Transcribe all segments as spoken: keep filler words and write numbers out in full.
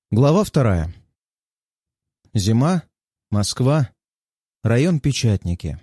Глава вторая. Зима, Москва, район Печатники.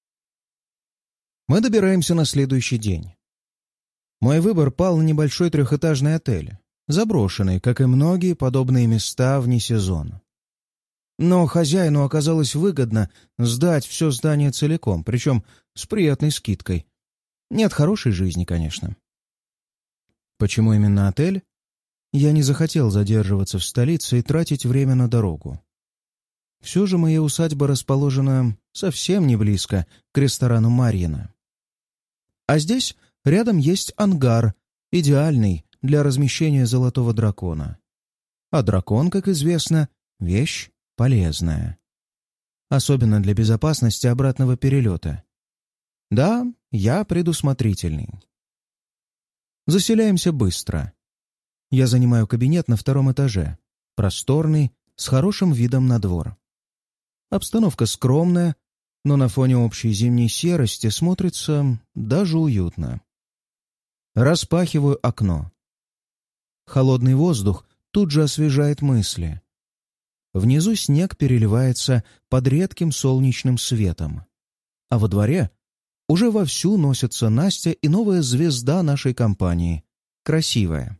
Мы добираемся на следующий день. Мой выбор пал на небольшой трехэтажный отель, заброшенный, как и многие подобные места вне сезона. Но хозяину оказалось выгодно сдать все здание целиком, причем с приятной скидкой. Не от хорошей жизни, конечно. Почему именно отель? Я не захотел задерживаться в столице и тратить время на дорогу. Все же моя усадьба расположена совсем не близко к ресторану «Марьино». А здесь рядом есть ангар, идеальный для размещения золотого дракона. А дракон, как известно, вещь полезная. Особенно для безопасности обратного перелета. Да, я предусмотрительный. Заселяемся быстро. Я занимаю кабинет на втором этаже, просторный, с хорошим видом на двор. Обстановка скромная, но на фоне общей зимней серости смотрится даже уютно. Распахиваю окно. Холодный воздух тут же освежает мысли. Внизу снег переливается под редким солнечным светом. А во дворе уже вовсю носятся Настя и новая звезда нашей компании. Красивая.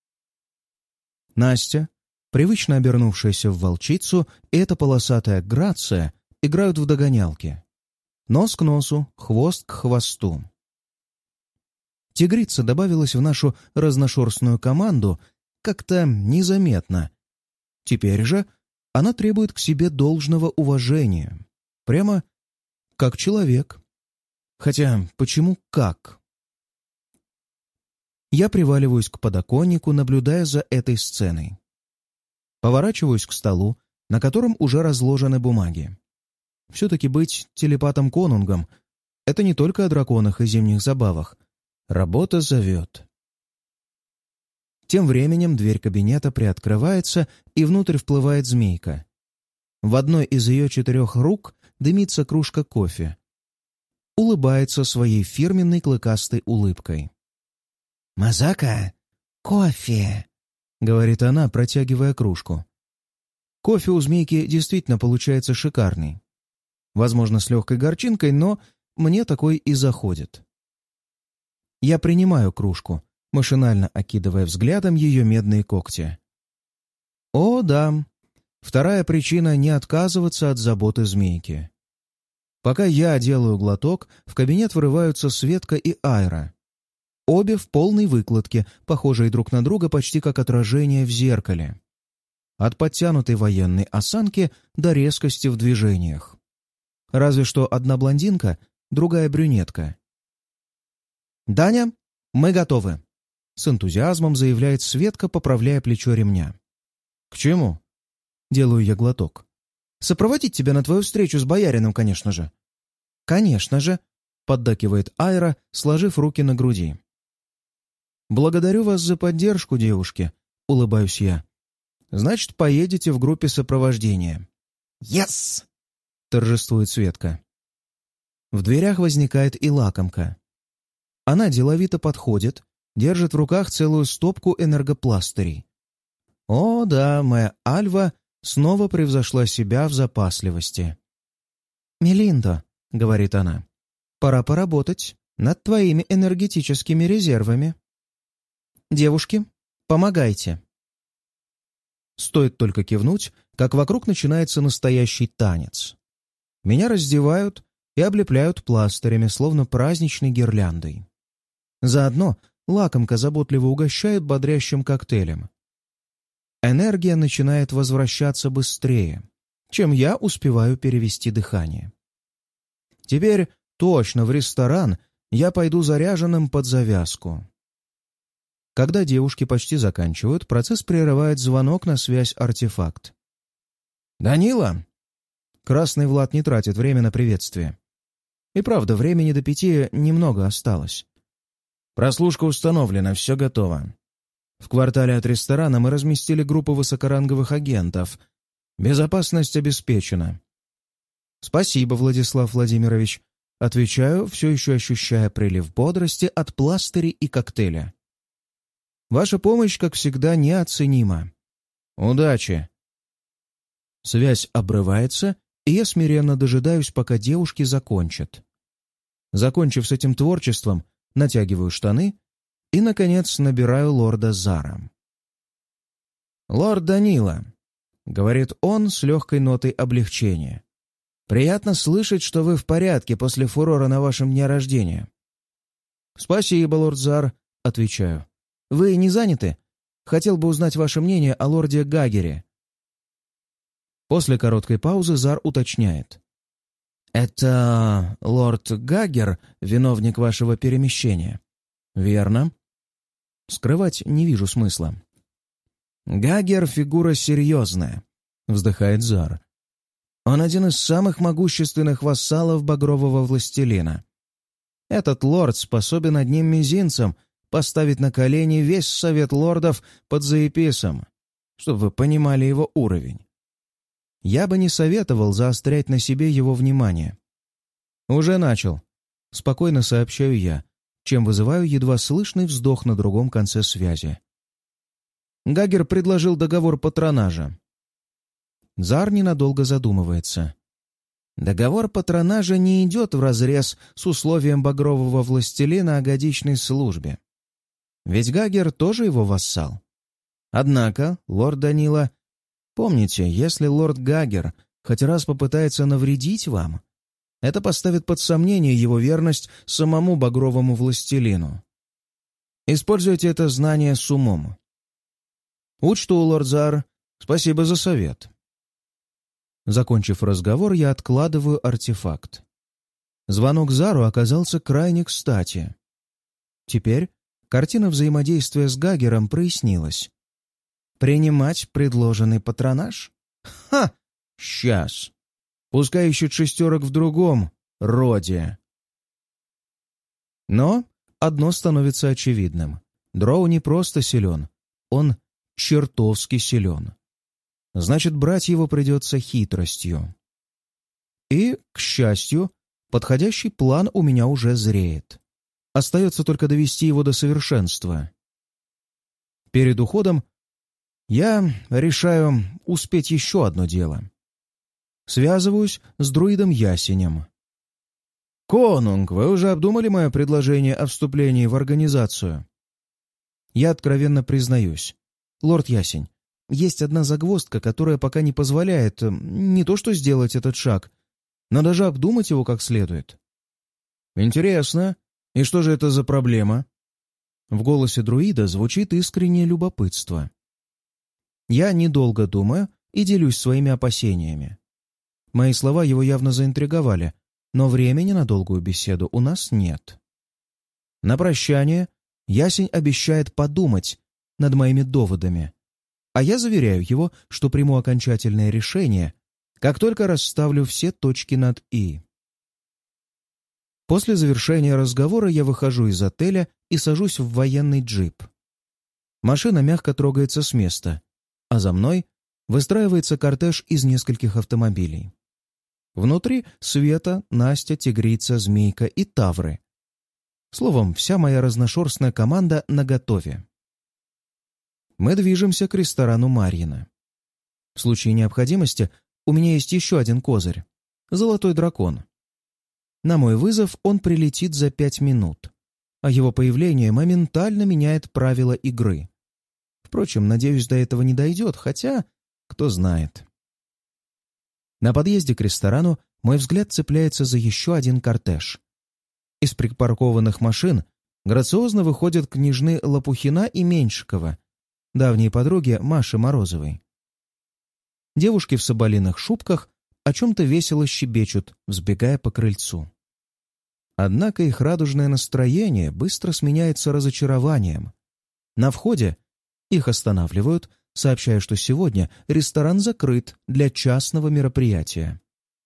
Настя, привычно обернувшаяся в волчицу, и эта полосатая Грация играют в догонялки. Нос к носу, хвост к хвосту. Тигрица добавилась в нашу разношерстную команду как-то незаметно. Теперь же она требует к себе должного уважения. Прямо как человек. Хотя, почему как? Я приваливаюсь к подоконнику, наблюдая за этой сценой. Поворачиваюсь к столу, на котором уже разложены бумаги. Все-таки быть телепатом-конунгом — это не только о драконах и зимних забавах. Работа зовет. Тем временем дверь кабинета приоткрывается, и внутрь вплывает змейка. В одной из ее четырех рук дымится кружка кофе. Улыбается своей фирменной клыкастой улыбкой. «Мазака, кофе!» — говорит она, протягивая кружку. Кофе у змейки действительно получается шикарный. Возможно, с легкой горчинкой, но мне такой и заходит. Я принимаю кружку, машинально окидывая взглядом ее медные когти. О, да, вторая причина не отказываться от заботы змейки. Пока я делаю глоток, в кабинет врываются Светка и Айра. Обе в полной выкладке, похожие друг на друга почти как отражение в зеркале. От подтянутой военной осанки до резкости в движениях. Разве что одна блондинка, другая брюнетка. «Даня, мы готовы!» — с энтузиазмом заявляет Светка, поправляя плечо ремня. «К чему?» — делаю я глоток. «Сопроводить тебя на твою встречу с боярином, конечно же». «Конечно же!» — поддакивает Айра, сложив руки на груди. «Благодарю вас за поддержку, девушки», — улыбаюсь я. «Значит, поедете в группе сопровождения». «Yes!» — торжествует Светка. В дверях возникает и лакомка. Она деловито подходит, держит в руках целую стопку энергопластырей. О, да, моя Альва снова превзошла себя в запасливости. «Мелиндо», — говорит она, — «пора поработать над твоими энергетическими резервами. Девушки, помогайте». Стоит только кивнуть, как вокруг начинается настоящий танец. Меня раздевают и облепляют пластырями, словно праздничной гирляндой. Заодно лакомка заботливо угощает бодрящим коктейлем. Энергия начинает возвращаться быстрее, чем я успеваю перевести дыхание. Теперь точно в ресторан я пойду заряженным под завязку. Когда девушки почти заканчивают, процесс прерывает звонок на связь артефакт. «Данила!» Красный Влад не тратит время на приветствие. И правда, времени до пяти немного осталось. Прослушка установлена, все готово. В квартале от ресторана мы разместили группу высокоранговых агентов. Безопасность обеспечена. «Спасибо, Владислав Владимирович», — отвечаю, все еще ощущая прилив бодрости от пластырей и коктейля. «Ваша помощь, как всегда, неоценима. Удачи!» Связь обрывается, и я смиренно дожидаюсь, пока девушки закончат. Закончив с этим творчеством, натягиваю штаны и, наконец, набираю лорда Зара. «Лорд Данила», — говорит он с легкой нотой облегчения, — «приятно слышать, что вы в порядке после фурора на вашем дне рождения». «Спасибо, лорд Зар», — отвечаю. «Вы не заняты? Хотел бы узнать ваше мнение о лорде Гагере». После короткой паузы Зар уточняет. «Это лорд Гагер, виновник вашего перемещения?» «Верно». Скрывать не вижу смысла. «Гагер — фигура серьезная», — вздыхает Зар. «Он один из самых могущественных вассалов Багрового Властелина. Этот лорд способен одним мизинцем поставить на колени весь совет лордов под Заеписом, чтобы вы понимали его уровень. Я бы не советовал заострять на себе его внимание». «Уже начал», — спокойно сообщаю я, чем вызываю едва слышный вздох на другом конце связи. Гагер предложил договор патронажа. Зар ненадолго задумывается. Договор патронажа не идет вразрез с условием Багрового Властелина о годичной службе. Ведь Гагер тоже его вассал. Однако, лорд Данила, помните, если лорд Гагер хоть раз попытается навредить вам, это поставит под сомнение его верность самому Багровому Властелину. Используйте это знание с умом. «Учту, лорд Зар. Спасибо за совет». Закончив разговор, я откладываю артефакт. Звонок Зару оказался крайне кстати. Теперь картина взаимодействия с Гагером прояснилась. Принимать предложенный патронаж? Ха! Сейчас. Пускай ищут шестерок в другом роде. Но одно становится очевидным. Дроу не просто силен. Он чертовски силен. Значит, брать его придется хитростью. И, к счастью, подходящий план у меня уже зреет. Остается только довести его до совершенства. Перед уходом я решаю успеть еще одно дело. Связываюсь с друидом Ясенем. «Конунг, вы уже обдумали мое предложение о вступлении в организацию?» Я откровенно признаюсь. «Лорд Ясень, есть одна загвоздка, которая пока не позволяет не то что сделать этот шаг, но даже обдумать его как следует». «Интересно. И что же это за проблема?» В голосе друида звучит искреннее любопытство. Я недолго думаю и делюсь своими опасениями. Мои слова его явно заинтриговали, но времени на долгую беседу у нас нет. На прощание Ясень обещает подумать над моими доводами, а я заверяю его, что приму окончательное решение, как только расставлю все точки над «и». После завершения разговора я выхожу из отеля и сажусь в военный джип. Машина мягко трогается с места, а за мной выстраивается кортеж из нескольких автомобилей. Внутри Света, Настя, Тигрица, Змейка и Тавры. Словом, вся моя разношерстная команда наготове. Мы движемся к ресторану Марьина. В случае необходимости у меня есть еще один козырь — Золотой дракон. На мой вызов он прилетит за пять минут, а его появление моментально меняет правила игры. Впрочем, надеюсь, до этого не дойдет, хотя, кто знает. На подъезде к ресторану мой взгляд цепляется за еще один кортеж. Из припаркованных машин грациозно выходят княжны Лопухина и Меньшикова, давние подруги Маши Морозовой. Девушки в соболиных шубках о чем-то весело щебечут, взбегая по крыльцу. Однако их радужное настроение быстро сменяется разочарованием. На входе их останавливают, сообщая, что сегодня ресторан закрыт для частного мероприятия.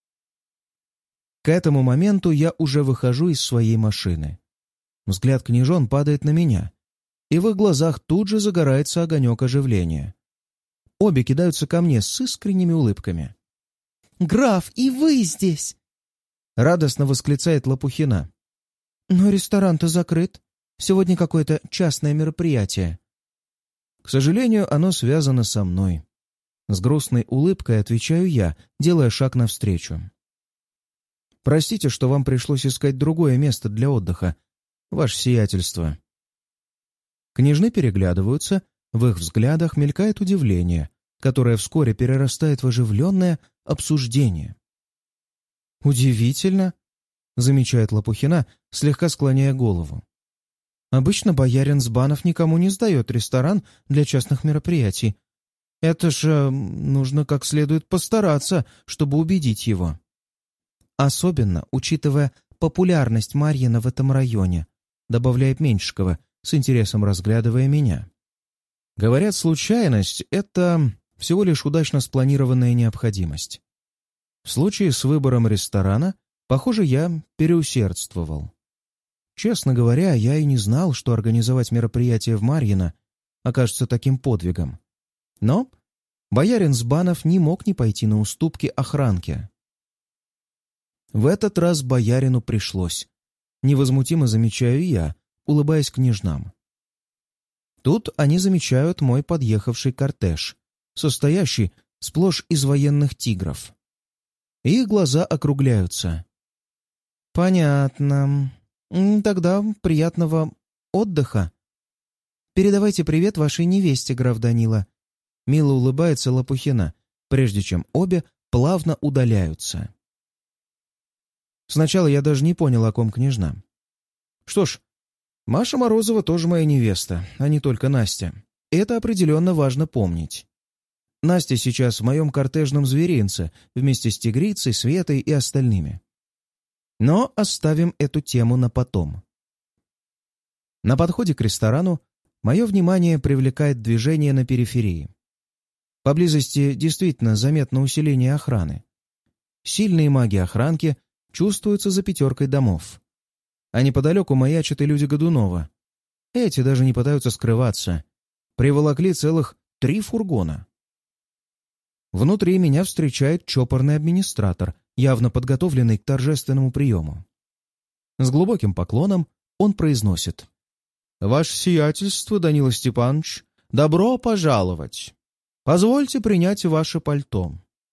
К этому моменту я уже выхожу из своей машины. Взгляд княжон падает на меня, и в их глазах тут же загорается огонек оживления. Обе кидаются ко мне с искренними улыбками. «Граф, и вы здесь!» — радостно восклицает Лопухина. «Но ресторан-то закрыт. Сегодня какое-то частное мероприятие». «К сожалению, оно связано со мной», С грустной улыбкой отвечаю я, делая шаг навстречу. «Простите, что вам пришлось искать другое место для отдыха, ваше сиятельство». Княжны переглядываются, в их взглядах мелькает удивление, которое вскоре перерастает в оживленное обсуждение. «Удивительно», — замечает Лопухина, слегка склоняя голову. «Обычно боярин Сбанов никому не сдает ресторан для частных мероприятий. Это же нужно как следует постараться, чтобы убедить его. Особенно, учитывая популярность Марьина в этом районе», — добавляет Меньшикова, с интересом разглядывая меня. «Говорят, случайность — это всего лишь удачно спланированная необходимость. В случае с выбором ресторана, похоже, я переусердствовал. Честно говоря, я и не знал, что организовать мероприятие в Марьино окажется таким подвигом. Но боярин Сбанов не мог не пойти на уступки охранке. В этот раз боярину пришлось. Невозмутимо замечаю я, улыбаясь княжнам. Тут они замечают мой подъехавший кортеж, состоящий сплошь из военных тигров. Их глаза округляются. «Понятно. Тогда приятного отдыха. Передавайте привет вашей невесте, граф Данила». Мило улыбается Лопухина, прежде чем обе плавно удаляются. Сначала я даже не понял, о ком княжна. Что ж, Маша Морозова тоже моя невеста, а не только Настя. И это определенно важно помнить. Настя сейчас в моем кортежном зверинце вместе с тигрицей, Светой и остальными. Но оставим эту тему на потом. На подходе к ресторану мое внимание привлекает движение на периферии. Поблизости действительно заметно усиление охраны. Сильные маги охранки чувствуются за пятеркой домов. А неподалеку маячат и люди Годунова. Эти даже не пытаются скрываться. Приволокли целых три фургона. Внутри меня встречает чопорный администратор, явно подготовленный к торжественному приему. С глубоким поклоном он произносит: «Ваше сиятельство, Данила Степанович, добро пожаловать! Позвольте принять ваше пальто».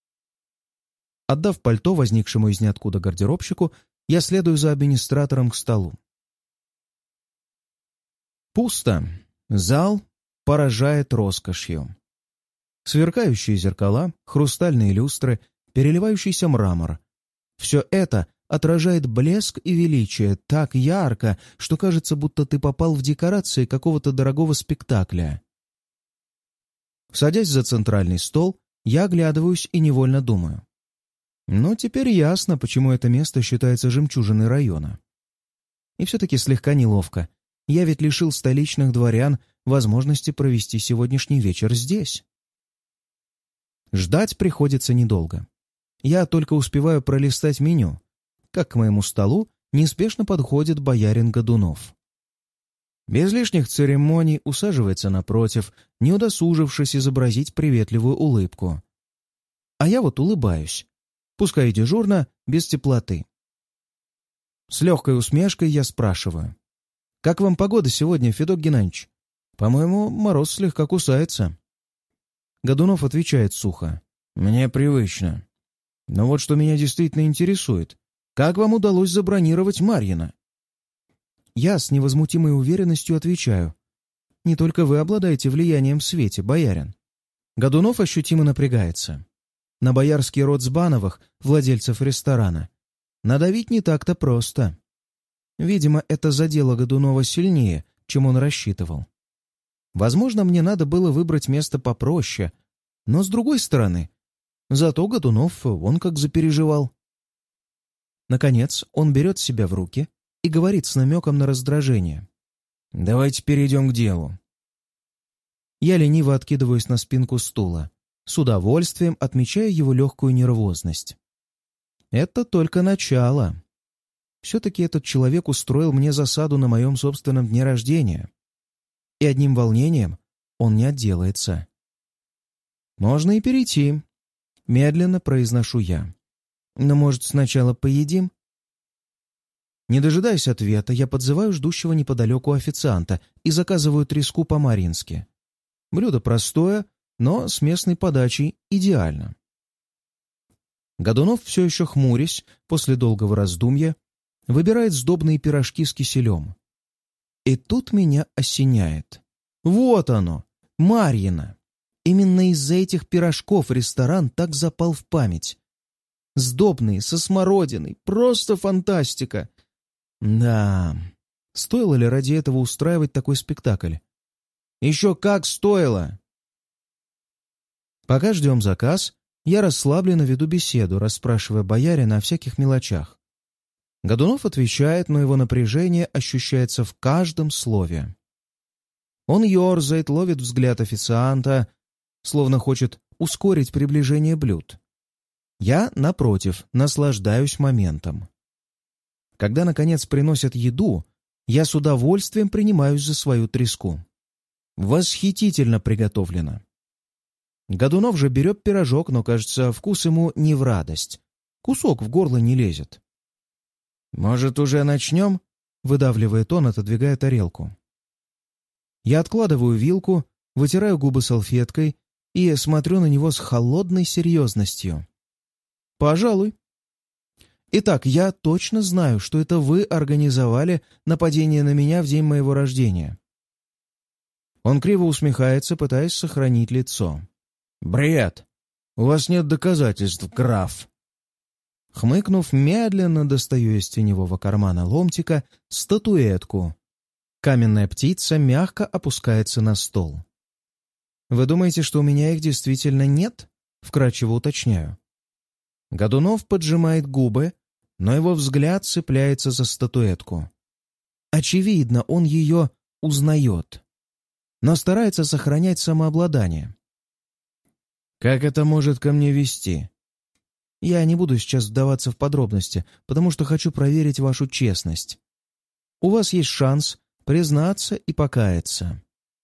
Отдав пальто возникшему из ниоткуда гардеробщику, я следую за администратором к столу. Пусто. Зал поражает роскошью. Сверкающие зеркала, хрустальные люстры, переливающийся мрамор. Все это отражает блеск и величие так ярко, что кажется, будто ты попал в декорации какого-то дорогого спектакля. Садясь за центральный стол, я оглядываюсь и невольно думаю. Ну, теперь ясно, почему это место считается жемчужиной района. И все-таки слегка неловко. Я ведь лишил столичных дворян возможности провести сегодняшний вечер здесь. Ждать приходится недолго. Я только успеваю пролистать меню, как к моему столу неспешно подходит боярин Годунов. Без лишних церемоний усаживается напротив, не удосужившись изобразить приветливую улыбку. А я вот улыбаюсь, пускай и дежурно, без теплоты. С легкой усмешкой я спрашиваю: «Как вам погода сегодня, Федот Геннадьевич? По-моему, мороз слегка кусается». Годунов отвечает сухо: «Мне привычно. Но вот что меня действительно интересует. Как вам удалось забронировать Марьино?» Я с невозмутимой уверенностью отвечаю: «Не только вы обладаете влиянием в свете, боярин». Годунов ощутимо напрягается. На боярский род Сбановых, владельцев ресторана, надавить не так-то просто. Видимо, это задело Годунова сильнее, чем он рассчитывал. Возможно, мне надо было выбрать место попроще, но, с другой стороны, зато Годунов он как запереживал. Наконец, он берет себя в руки и говорит с намеком на раздражение: «Давайте перейдем к делу». Я лениво откидываюсь на спинку стула, с удовольствием отмечая его легкую нервозность. Это только начало. Все-таки этот человек устроил мне засаду на моем собственном дне рождения. И одним волнением он не отделается. «Можно и перейти», — медленно произношу я. «Но, может, сначала поедим?» Не дожидаясь ответа, я подзываю ждущего неподалеку официанта и заказываю треску по-марински. Блюдо простое, но с местной подачей идеально. Годунов, все еще хмурясь, после долгого раздумья, выбирает сдобные пирожки с киселем. И тут меня осеняет. Вот оно, Марьино. Именно из-за этих пирожков ресторан так запал в память. Сдобные, со смородиной, просто фантастика. Да, стоило ли ради этого устраивать такой спектакль? Еще как стоило! Пока ждем заказ, я расслабленно веду беседу, расспрашивая боярина о всяких мелочах. Годунов отвечает, но его напряжение ощущается в каждом слове. Он ерзает, ловит взгляд официанта, словно хочет ускорить приближение блюд. Я, напротив, наслаждаюсь моментом. Когда, наконец, приносят еду, я с удовольствием принимаюсь за свою треску. Восхитительно приготовлено. Годунов же берет пирожок, но, кажется, вкус ему не в радость. Кусок в горло не лезет. «Может, уже начнем?» — выдавливает он, отодвигая тарелку. Я откладываю вилку, вытираю губы салфеткой и смотрю на него с холодной серьезностью. «Пожалуй. Итак, я точно знаю, что это вы организовали нападение на меня в день моего рождения». Он криво усмехается, пытаясь сохранить лицо. «Бред! У вас нет доказательств, граф!» Хмыкнув, медленно достаю из теневого кармана ломтика статуэтку. Каменная птица мягко опускается на стол. «Вы думаете, что у меня их действительно нет?» — вкратчиво уточняю. Годунов поджимает губы, но его взгляд цепляется за статуэтку. Очевидно, он ее узнает, но старается сохранять самообладание. «Как это может ко мне вести?» Я не буду сейчас вдаваться в подробности, потому что хочу проверить вашу честность. У вас есть шанс признаться и покаяться.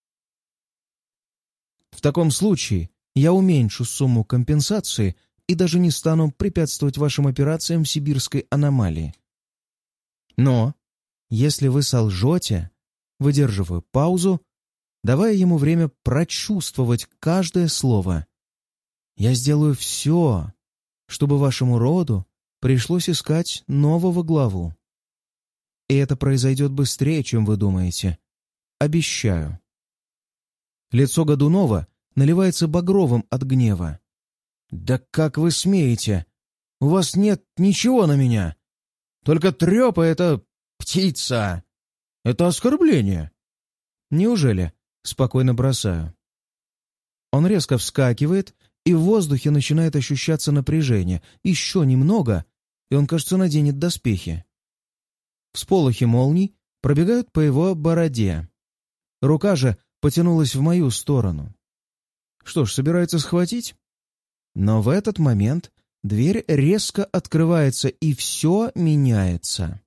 В таком случае я уменьшу сумму компенсации и даже не стану препятствовать вашим операциям в сибирской аномалии. Но если вы солжете, выдерживаю паузу, давая ему время прочувствовать каждое слово, я сделаю все, чтобы вашему роду пришлось искать нового главу. И это произойдет быстрее, чем вы думаете. Обещаю. Лицо Годунова наливается багровым от гнева. «Да как вы смеете? У вас нет ничего на меня. Только трёпа — это птица. Это оскорбление». «Неужели?» — спокойно бросаю. Он резко вскакивает, и в воздухе начинает ощущаться напряжение. Еще немного, и он, кажется, наденет доспехи. Всполохи молний пробегают по его бороде. Рука же потянулась в мою сторону. Что ж, собирается схватить? Но в этот момент дверь резко открывается, и все меняется.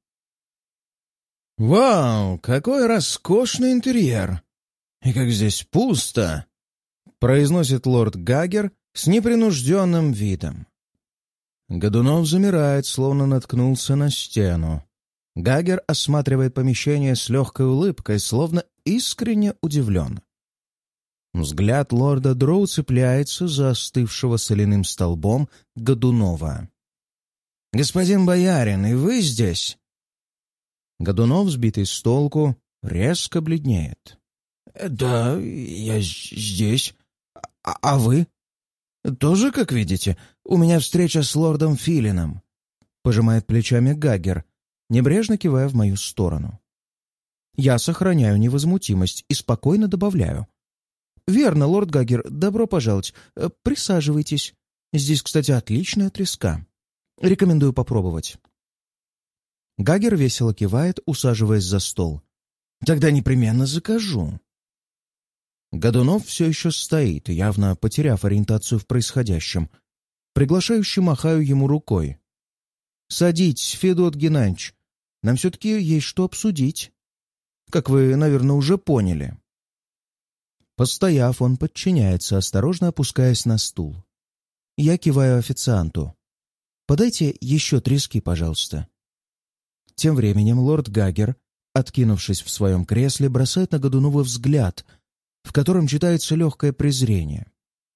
«Вау, какой роскошный интерьер! И как здесь пусто!» — произносит лорд Гагер с непринужденным видом. Годунов замирает, словно наткнулся на стену. Гагер осматривает помещение с легкой улыбкой, словно искренне удивлен. Взгляд лорда Дроу цепляется за остывшего соляным столбом Годунова. «Господин боярин, и вы здесь?» Годунов, сбитый с толку, резко бледнеет. «Да, я здесь. А, а вы?» «Тоже, как видите, у меня встреча с лордом Филином», — пожимает плечами Гагер, небрежно кивая в мою сторону. Я сохраняю невозмутимость и спокойно добавляю. «Верно, лорд Гагер, добро пожаловать. Присаживайтесь. Здесь, кстати, отличная треска. Рекомендую попробовать». Гагер весело кивает, усаживаясь за стол. «Тогда непременно закажу». Годунов все еще стоит, явно потеряв ориентацию в происходящем. Приглашающе махаю ему рукой. «Садитесь, Федот Геннадьевич. Нам все-таки есть что обсудить. Как вы, наверное, уже поняли». Постояв, он подчиняется, осторожно опускаясь на стул. Я киваю официанту. «Подайте еще трески, пожалуйста». Тем временем лорд Гагер, откинувшись в своем кресле, бросает на Годунова взгляд, в котором читается легкое презрение.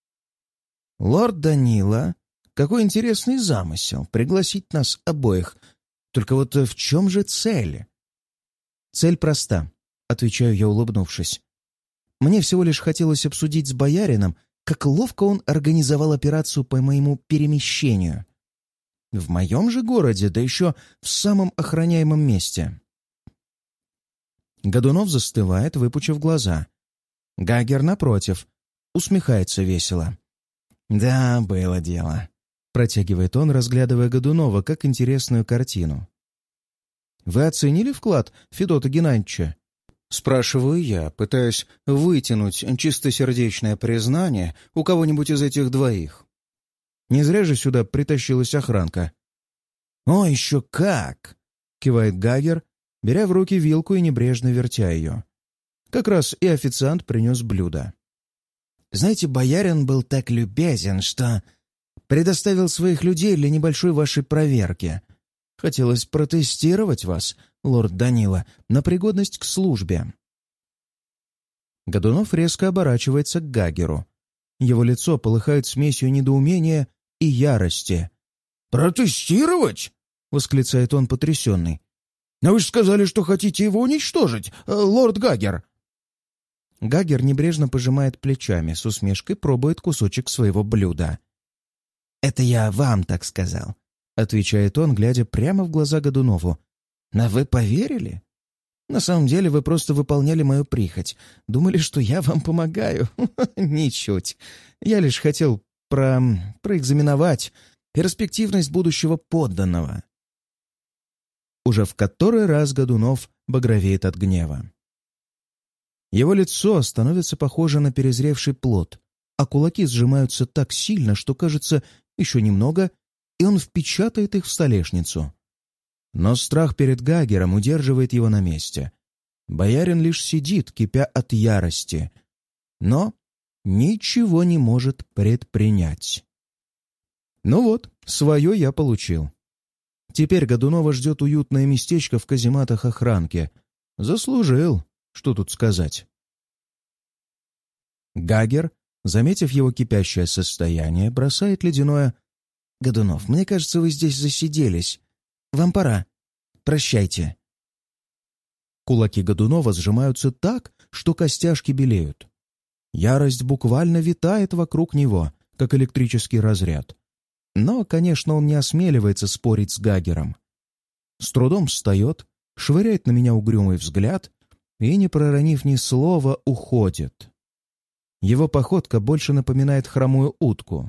«Лорд Данила, какой интересный замысел — пригласить нас обоих. Только вот в чем же цель?» «Цель проста», — отвечаю я, улыбнувшись. «Мне всего лишь хотелось обсудить с боярином, как ловко он организовал операцию по моему перемещению. В моем же городе, да еще в самом охраняемом месте». Годунов застывает, выпучив глаза. Гагер, напротив, усмехается весело. «Да, было дело», — протягивает он, разглядывая Годунова как интересную картину. «Вы оценили вклад Федота Геннадьевича?» Спрашиваю я, пытаясь вытянуть чистосердечное признание у кого-нибудь из этих двоих. Не зря же сюда притащилась охранка. «О, еще как!» — кивает Гагер, беря в руки вилку и небрежно вертя ее. Как раз и официант принес блюдо. «Знаете, боярин был так любезен, что предоставил своих людей для небольшой вашей проверки. Хотелось протестировать вас, лорд Данила, на пригодность к службе». Годунов резко оборачивается к Гагеру. Его лицо полыхает смесью недоумения и ярости. «Протестировать?» — восклицает он потрясенный. «Но вы же сказали, что хотите его уничтожить, лорд Гагер!» Гагер небрежно пожимает плечами, с усмешкой пробует кусочек своего блюда. «Это я вам так сказал», — отвечает он, глядя прямо в глаза Годунову. «Но вы поверили? На самом деле вы просто выполняли мою прихоть. Думали, что я вам помогаю? Ничуть. Я лишь хотел про... проэкзаменовать перспективность будущего подданного». Уже в который раз Годунов багровеет от гнева. Его лицо становится похоже на перезревший плод, а кулаки сжимаются так сильно, что, кажется, еще немного, и он впечатает их в столешницу. Но страх перед Гагером удерживает его на месте. Боярин лишь сидит, кипя от ярости, но ничего не может предпринять. Ну вот, свое я получил. Теперь Годунова ждет уютное местечко в казематах охранки. Заслужил. Что тут сказать? Гагер, заметив его кипящее состояние, бросает ледяное: «Годунов, мне кажется, вы здесь засиделись. Вам пора. Прощайте». Кулаки Годунова сжимаются так, что костяшки белеют. Ярость буквально витает вокруг него, как электрический разряд. Но, конечно, он не осмеливается спорить с Гагером. С трудом встает, швыряет на меня угрюмый взгляд и, не проронив ни слова, уходит. Его походка больше напоминает хромую утку.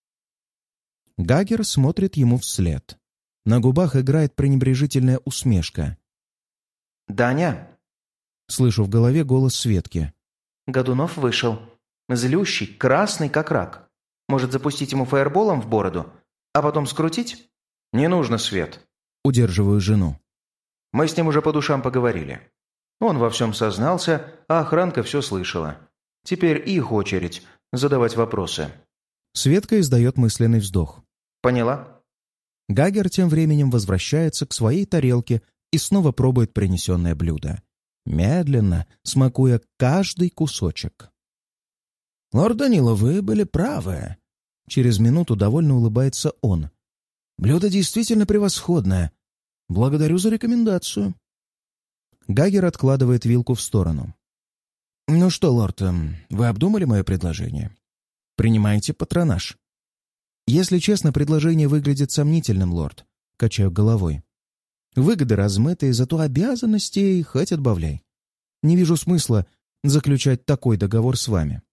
Гагер смотрит ему вслед. На губах играет пренебрежительная усмешка. «Даня!» — слышу в голове голос Светки. «Годунов вышел. Злющий, красный, как рак. Может, запустить ему фаерболом в бороду, а потом скрутить?» «Не нужно, Свет!» — удерживаю жену. «Мы с ним уже по душам поговорили. Он во всем сознался, а охранка все слышала. Теперь их очередь задавать вопросы». Светка издает мысленный вздох. «Поняла?» Гагер тем временем возвращается к своей тарелке и снова пробует принесенное блюдо, медленно смакуя каждый кусочек. «Лорд Данила, вы были правы». Через минуту довольно улыбается он. «Блюдо действительно превосходное. Благодарю за рекомендацию». Гагер откладывает вилку в сторону. «Ну что, лорд, вы обдумали мое предложение? Принимаете патронаж?» «Если честно, предложение выглядит сомнительным, лорд», — качаю головой. «Выгоды размытые, зато обязанностей хоть отбавляй. Не вижу смысла заключать такой договор с вами».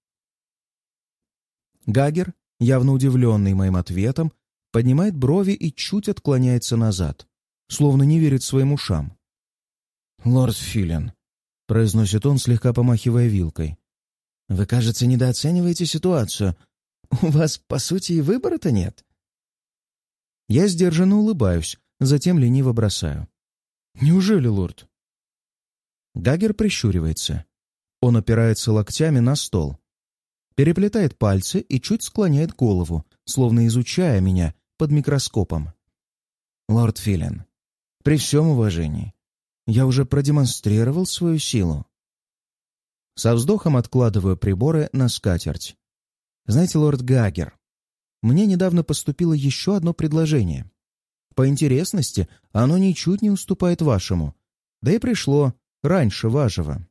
Гагер, явно удивленный моим ответом, поднимает брови и чуть отклоняется назад, словно не верит своим ушам. «Лорд Филин», — произносит он, слегка помахивая вилкой, — «вы, кажется, недооцениваете ситуацию. У вас, по сути, и выбора-то нет». Я сдержанно улыбаюсь, затем лениво бросаю: «Неужели, лорд?» Гагер прищуривается. Он опирается локтями на стол, переплетает пальцы и чуть склоняет голову, словно изучая меня под микроскопом. «Лорд Филин, при всем уважении, я уже продемонстрировал свою силу». Со вздохом откладываю приборы на скатерть. «Знаете, лорд Гагер, мне недавно поступило еще одно предложение. По интересности оно ничуть не уступает вашему, да и пришло раньше вашего.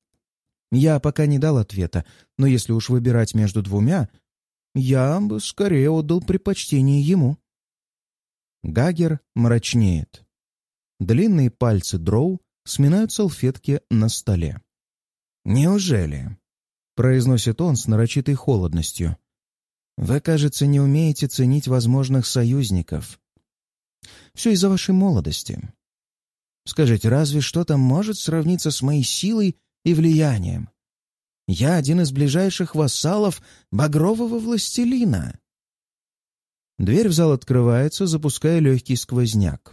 Я пока не дал ответа, но если уж выбирать между двумя, я бы скорее отдал предпочтение ему». Гагер мрачнеет. Длинные пальцы Дроу сминают салфетки на столе. «Неужели?» — произносит он с нарочитой холодностью. «Вы, кажется, не умеете ценить возможных союзников. Все из-за вашей молодости. Скажите, разве что-то может сравниться с моей силой и влиянием? Я один из ближайших вассалов багрового властелина». Дверь в зал открывается, запуская легкий сквозняк.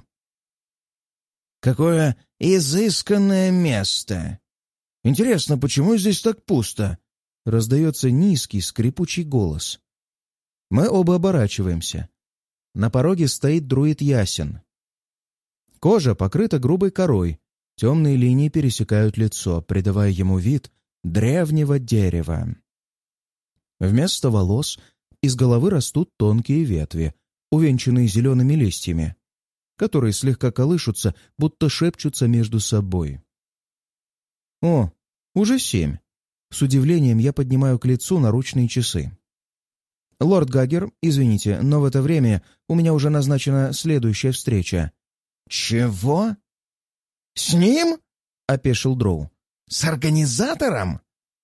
«Какое изысканное место! Интересно, почему здесь так пусто?» — раздается низкий скрипучий голос. Мы оба оборачиваемся. На пороге стоит друид Ясен. Кожа покрыта грубой корой, темные линии пересекают лицо, придавая ему вид древнего дерева. Вместо волос из головы растут тонкие ветви, увенчанные зелеными листьями, которые слегка колышутся, будто шепчутся между собой. «О, уже семь!» С удивлением я поднимаю к лицу наручные часы. «Лорд Гагер, извините, но в это время у меня уже назначена следующая встреча». «Чего? С ним?» — опешил Дроу. «С организатором?»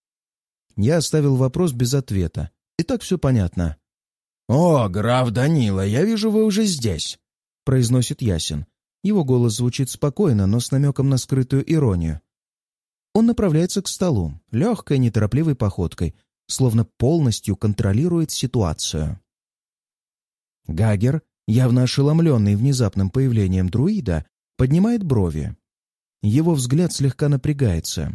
Я оставил вопрос без ответа. И так все понятно. «О, граф Данила, я вижу, вы уже здесь», — произносит Ясен. Его голос звучит спокойно, но с намеком на скрытую иронию. Он направляется к столу, легкой, неторопливой походкой, словно полностью контролирует ситуацию. Гагер, явно ошеломленный внезапным появлением друида, поднимает брови. Его взгляд слегка напрягается.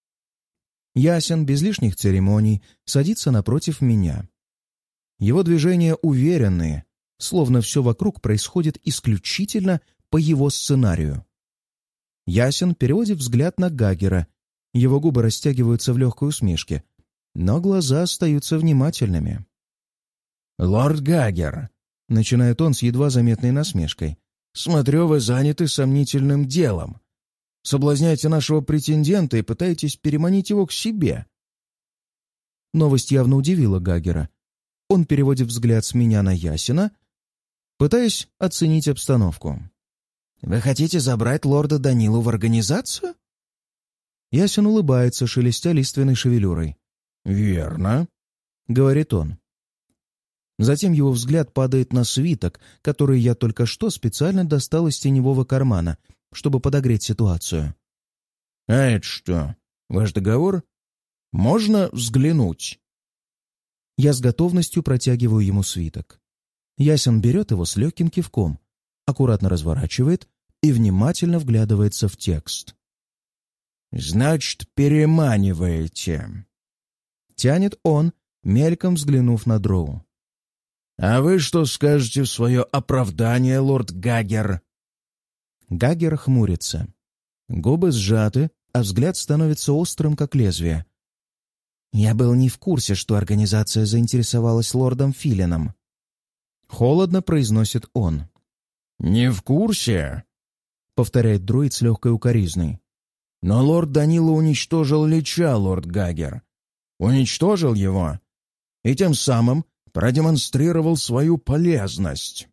Ясен, без лишних церемоний, садится напротив меня. Его движения уверенные, словно все вокруг происходит исключительно по его сценарию. Ясен переводит взгляд на Гагера, его губы растягиваются в легкой усмешке, но глаза остаются внимательными. «Лорд Гагер», — начинает он с едва заметной насмешкой, — «смотрю, вы заняты сомнительным делом. Соблазняете нашего претендента и пытаетесь переманить его к себе». Новость явно удивила Гагера. Он переводит взгляд с меня на Ясена, пытаясь оценить обстановку. «Вы хотите забрать лорда Данилу в организацию?» Ясен улыбается, шелестя лиственной шевелюрой. «Верно», — говорит он. Затем его взгляд падает на свиток, который я только что специально достал из теневого кармана, чтобы подогреть ситуацию. «А это что, ваш договор? Можно взглянуть?» Я с готовностью протягиваю ему свиток. Ясен берет его с легким кивком, аккуратно разворачивает и внимательно вглядывается в текст. «Значит, переманиваете», — тянет он, мельком взглянув на Дроу. «А вы что скажете в свое оправдание, лорд Гагер?» Гагер хмурится. Губы сжаты, а взгляд становится острым, как лезвие. «Я был не в курсе, что организация заинтересовалась лордом Филином». Холодно произносит он. «Не в курсе?» — повторяет друид с легкой укоризной. «Но лорд Данила уничтожил Лича, лорд Гагер. Уничтожил его и тем самым продемонстрировал свою полезность».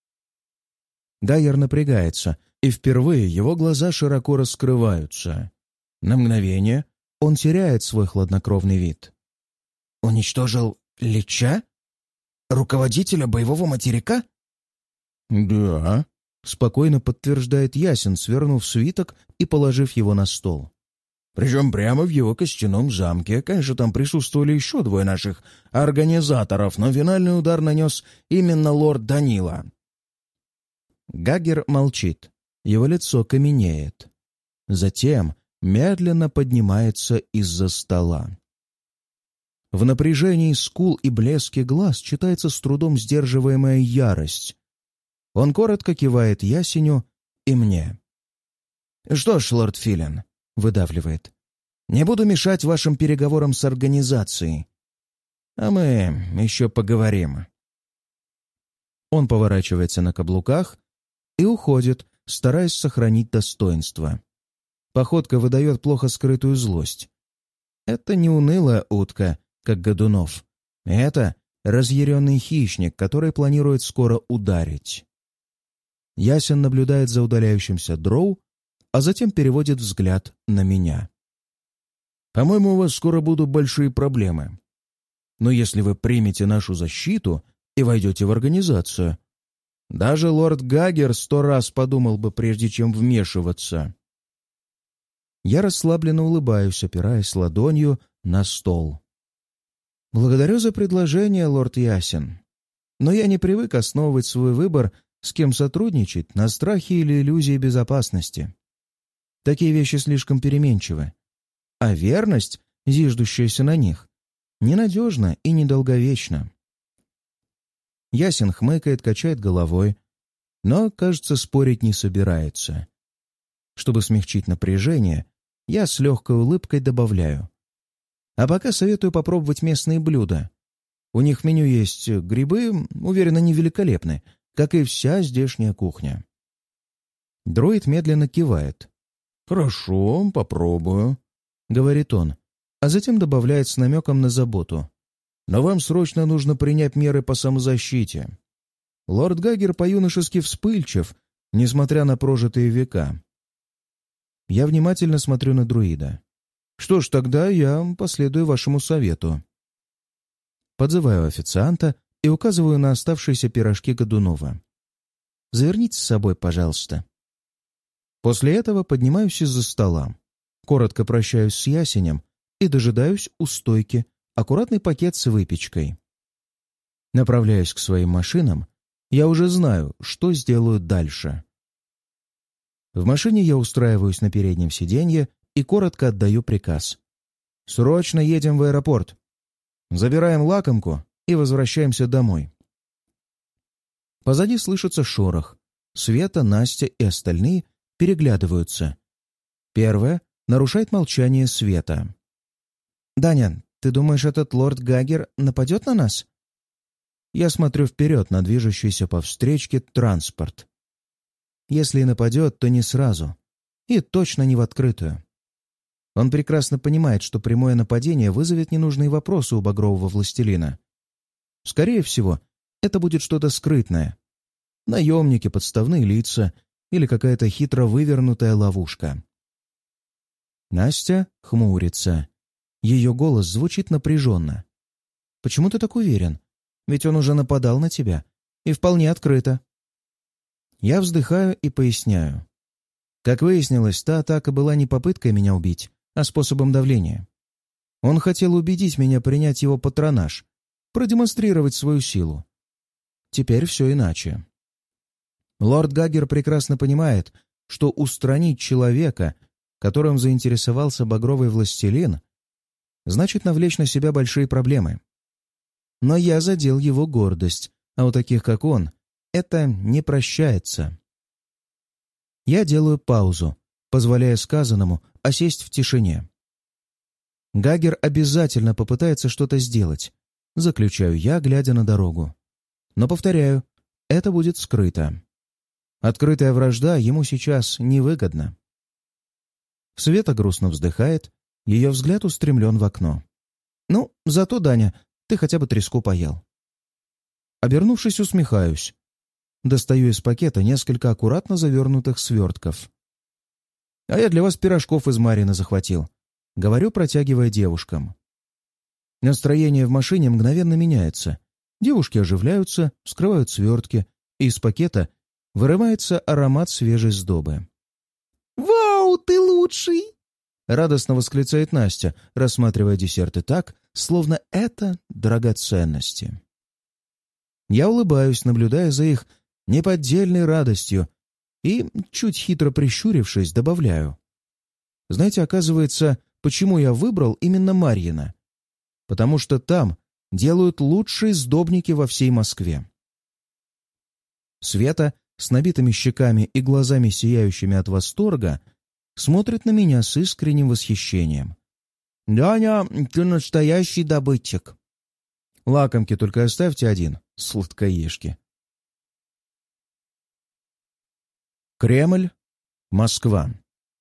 Гагер напрягается, и впервые его глаза широко раскрываются. На мгновение он теряет свой хладнокровный вид. «Уничтожил Лича? Руководителя боевого материка?» «Да», — спокойно подтверждает Ясен, свернув свиток и положив его на стол. «Причем прямо в его костяном замке. Конечно, там присутствовали еще двое наших организаторов, но финальный удар нанес именно лорд Данила». Гагер молчит. Его лицо каменеет. Затем медленно поднимается из-за стола. В напряжении скул и блеске глаз читается с трудом сдерживаемая ярость. Он коротко кивает Ясеню и мне. «Что ж, лорд Филин», — выдавливает, — «не буду мешать вашим переговорам с организацией. А мы еще поговорим». Он поворачивается на каблуках и уходит, стараясь сохранить достоинство. Походка выдает плохо скрытую злость. Это не унылая утка, как Годунов. Это разъяренный хищник, который планирует скоро ударить. Ясен наблюдает за удаляющимся дроу, а затем переводит взгляд на меня. «По-моему, у вас скоро будут большие проблемы. Но если вы примете нашу защиту и войдете в организацию, даже лорд Гагер сто раз подумал бы, прежде чем вмешиваться». Я расслабленно улыбаюсь, опираясь ладонью на стол. «Благодарю за предложение, лорд Ясен. Но я не привык основывать свой выбор, с кем сотрудничать, на страхе или иллюзии безопасности. Такие вещи слишком переменчивы. А верность, зиждущаяся на них, ненадежна и недолговечна». Ясен хмыкает, качает головой, но, кажется, спорить не собирается. Чтобы смягчить напряжение, я с легкой улыбкой добавляю: «А пока советую попробовать местные блюда. У них в меню есть грибы, уверенно, не великолепны, как и вся здешняя кухня». Дроид медленно кивает. «Хорошо, попробую», — говорит он, а затем добавляет с намеком на заботу: «Но вам срочно нужно принять меры по самозащите. Лорд Гагер по-юношески вспыльчив, несмотря на прожитые века». Я внимательно смотрю на друида. «Что ж, тогда я последую вашему совету». Подзываю официанта и указываю на оставшиеся пирожки Годунова. «Заверните с собой, пожалуйста». После этого поднимаюсь из-за стола, коротко прощаюсь с Ясенем и дожидаюсь у стойки аккуратный пакет с выпечкой. Направляясь к своим машинам, я уже знаю, что сделаю дальше. В машине я устраиваюсь на переднем сиденье и коротко отдаю приказ: «Срочно едем в аэропорт. Забираем лакомку и возвращаемся домой». Позади слышится шорох. Света, Настя и остальные переглядываются. Первая нарушает молчание Света. «Даня, ты думаешь, этот лорд Гагер нападет на нас?» Я смотрю вперед на движущийся по встречке транспорт. Если и нападет, то не сразу. И точно не в открытую. Он прекрасно понимает, что прямое нападение вызовет ненужные вопросы у багрового властелина. Скорее всего, это будет что-то скрытное. Наемники, подставные лица или какая-то хитро вывернутая ловушка. Настя хмурится. Ее голос звучит напряженно. «Почему ты так уверен? Ведь он уже нападал на тебя. И вполне открыто». Я вздыхаю и поясняю. Как выяснилось, та атака была не попыткой меня убить, а способом давления. Он хотел убедить меня принять его патронаж, продемонстрировать свою силу. Теперь все иначе. Лорд Гагер прекрасно понимает, что устранить человека, которым заинтересовался багровый властелин, значит навлечь на себя большие проблемы. Но я задел его гордость, а у таких, как он, это не прощается. Я делаю паузу, позволяя сказанному осесть в тишине. Гагер обязательно попытается что-то сделать, заключаю я, глядя на дорогу. Но, повторяю, это будет скрыто. Открытая вражда ему сейчас невыгодна. Света грустно вздыхает, ее взгляд устремлен в окно. «Ну, зато, Даня, ты хотя бы треску поел». Обернувшись, усмехаюсь. Достаю из пакета несколько аккуратно завернутых свертков. «А я для вас пирожков из Марьино захватил», — говорю, протягивая девушкам. Настроение в машине мгновенно меняется. Девушки оживляются, вскрывают свертки, и из пакета вырывается аромат свежей сдобы. «Вау, ты лучший!» — радостно восклицает Настя, рассматривая десерты так, словно это драгоценности. Я улыбаюсь, наблюдая за их неподдельной радостью, и, чуть хитро прищурившись, добавляю. Знаете, оказывается, почему я выбрал именно Марьино? Потому что там делают лучшие сдобники во всей Москве. Света с набитыми щеками и глазами, сияющими от восторга, смотрит на меня с искренним восхищением. «Даня, ты настоящий добытчик!» «Лакомки только оставьте один, сладкоежки!» Кремль, Москва.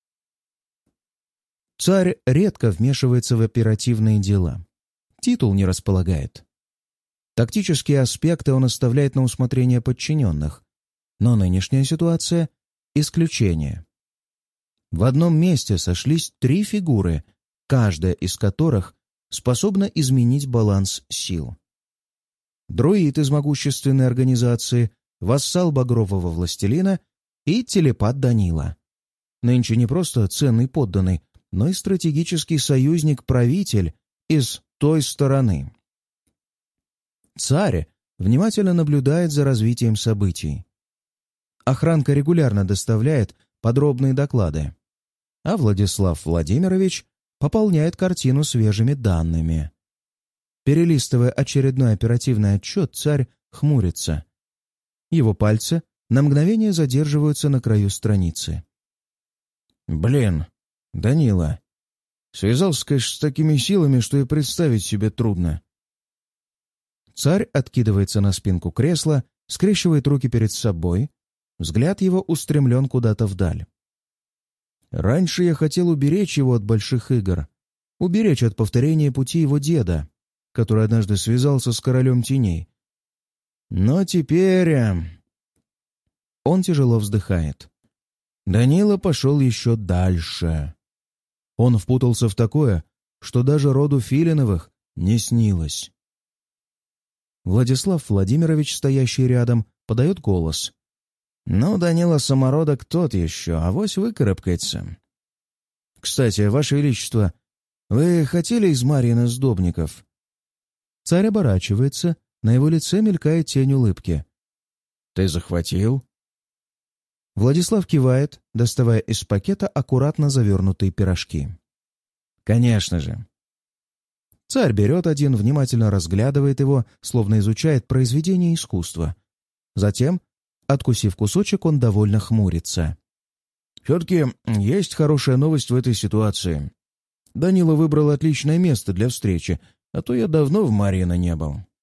Царь редко вмешивается в оперативные дела. Титул не располагает. Тактические аспекты он оставляет на усмотрение подчиненных, но нынешняя ситуация — исключение. В одном месте сошлись три фигуры, каждая из которых способна изменить баланс сил. Друид из могущественной организации, вассал багрового властелина и телепат Данила. Нынче не просто ценный подданный, но и стратегический союзник-правитель из той стороны. Царь внимательно наблюдает за развитием событий. Охранка регулярно доставляет подробные доклады, а Владислав Владимирович пополняет картину свежими данными. Перелистывая очередной оперативный отчет, царь хмурится. Его пальцы на мгновение задерживаются на краю страницы. «Блин, Данила, связался, конечно, с такими силами, что и представить себе трудно». Царь откидывается на спинку кресла, скрещивает руки перед собой, взгляд его устремлен куда-то вдаль. «Раньше я хотел уберечь его от больших игр, уберечь от повторения пути его деда, который однажды связался с королем теней. Но теперь...» Он тяжело вздыхает. Данила пошел еще дальше. Он впутался в такое, что даже роду Филиновых не снилось. Владислав Владимирович, стоящий рядом, подает голос. «Ну, Данила самородок тот еще, авось выкарабкается. Кстати, Ваше Величество, вы хотели из Марьина сдобников?» Царь оборачивается, на его лице мелькает тень улыбки. «Ты захватил?» Владислав кивает, доставая из пакета аккуратно завернутые пирожки. «Конечно же». Царь берет один, внимательно разглядывает его, словно изучает произведение искусства. Затем, откусив кусочек, он довольно хмурится. «Все-таки есть хорошая новость в этой ситуации. Данила выбрал отличное место для встречи, а то я давно в Марьино не был».